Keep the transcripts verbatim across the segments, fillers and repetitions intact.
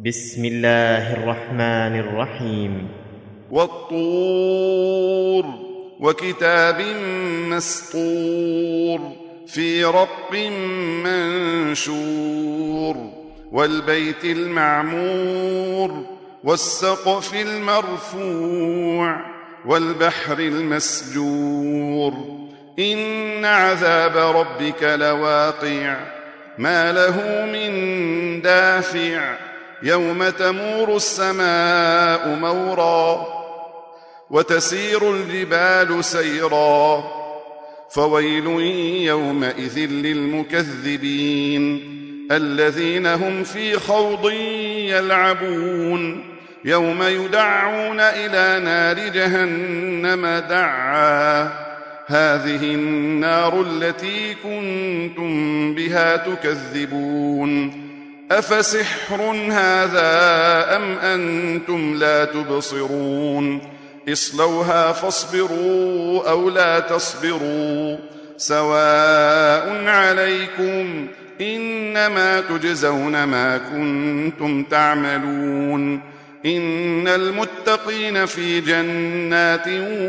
بسم الله الرحمن الرحيم. والطور وكتاب مسطور في رق منشور والبيت المعمور والسقف المرفوع والبحر المسجور إن عذاب ربك لواقع ما له من دافع يوم تمور السماء مورا وتسير الجبال سيرا فويل يومئذ للمكذبين الذين هم في خوض يلعبون يوم يدعون إلى نار جهنم دعا هذه النار التي كنتم بها تكذبون أفسحر هذا أم أنتم لا تبصرون اصلوها فاصبروا أو لا تصبروا سواء عليكم إنما تجزون ما كنتم تعملون إن المتقين في جنات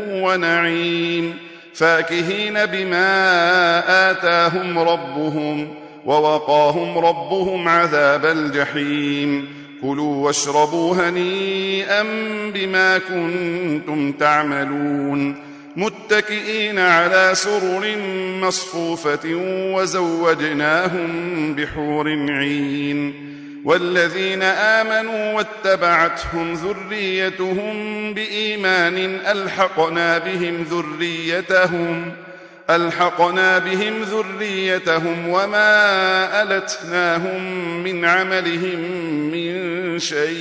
ونعيم فاكهين بما آتاهم ربهم ووقاهم ربهم عذاب الجحيم كلوا واشربوا هنيئا بما كنتم تعملون متكئين على سرر مصفوفة وزوجناهم بحور عين والذين آمنوا واتبعتهم ذريتهم بإيمان ألحقنا بهم ذريتهم ألحقنا بهم ذريتهم وما ألتناهم من عملهم من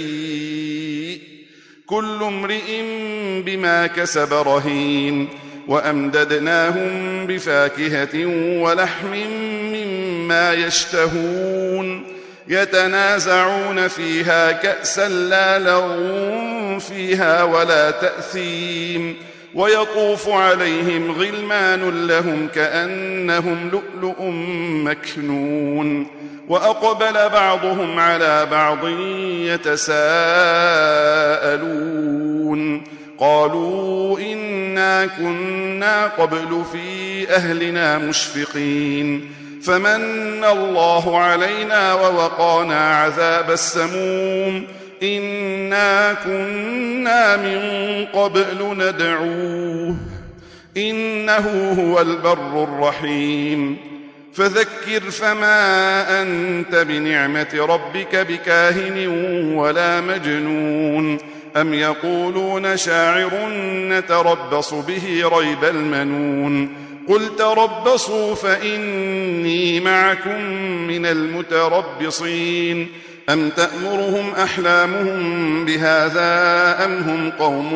شيء كل امرئ بما كسب رهين وأمددناهم بفاكهة ولحم مما يشتهون يتنازعون فيها كأسا لا لغو فيها ولا تأثيم ويطوف عليهم غلمان لهم كأنهم لؤلؤ مكنون وأقبل بعضهم على بعض يتساءلون قالوا إنا كنا قبل في أهلنا مشفقين فمن الله علينا ووقانا عذاب السموم إنا كنا من قبل ندعوه إنه هو البر الرحيم فذكر فما أنت بنعمة ربك بكاهن ولا مجنون أم يقولون شاعر نتربص به ريب المنون قل تربصوا فإني معكم من المتربصين أم تأمرهم أحلامهم بهذا أم هم قوم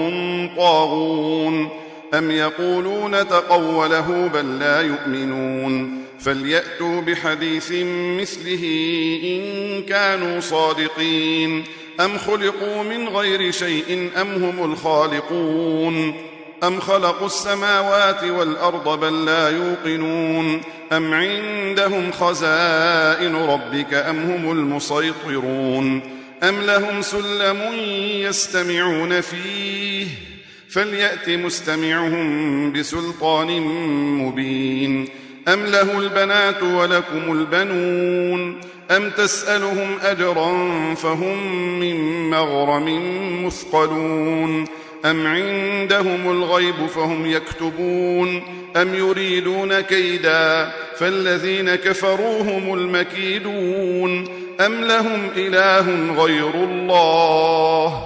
طاغون أم يقولون تقوله بل لا يؤمنون فليأتوا بحديث مثله إن كانوا صادقين أم خلقوا من غير شيء أم هم الخالقون أم خلقوا السماوات والأرض بل لا يوقنون أم عندهم خزائن ربك أم هم المسيطرون أم لهم سلم يستمعون فيه فليأت مستمعهم بسلطان مبين أم له البنات ولكم البنون أم تسألهم أجرا فهم من مغرم مثقلون أم عندهم الغيب فهم يكتبون أم يريدون كيدا فالذين كفروا هم المكيدون أم لهم إله غير الله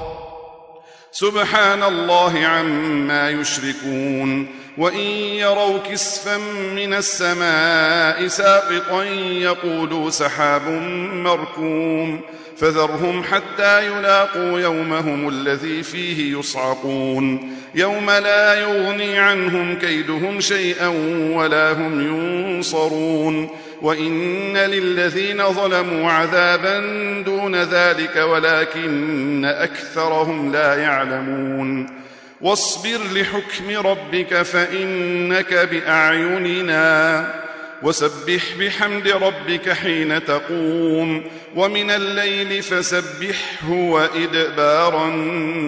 سبحان الله عما يشركون وإن يروا كسفا من السماء ساقطا يقولوا سحاب مركوم فذرهم حتى يلاقوا يومهم الذي فيه يصعقون يوم لا يغني عنهم كيدهم شيئا ولا هم ينصرون وإن للذين ظلموا عذابا دون ذلك ولكن أكثرهم لا يعلمون واصبر لحكم ربك فإنك بأعيننا وسبح بحمد ربك حين تقوم ومن الليل فسبحه وإدبار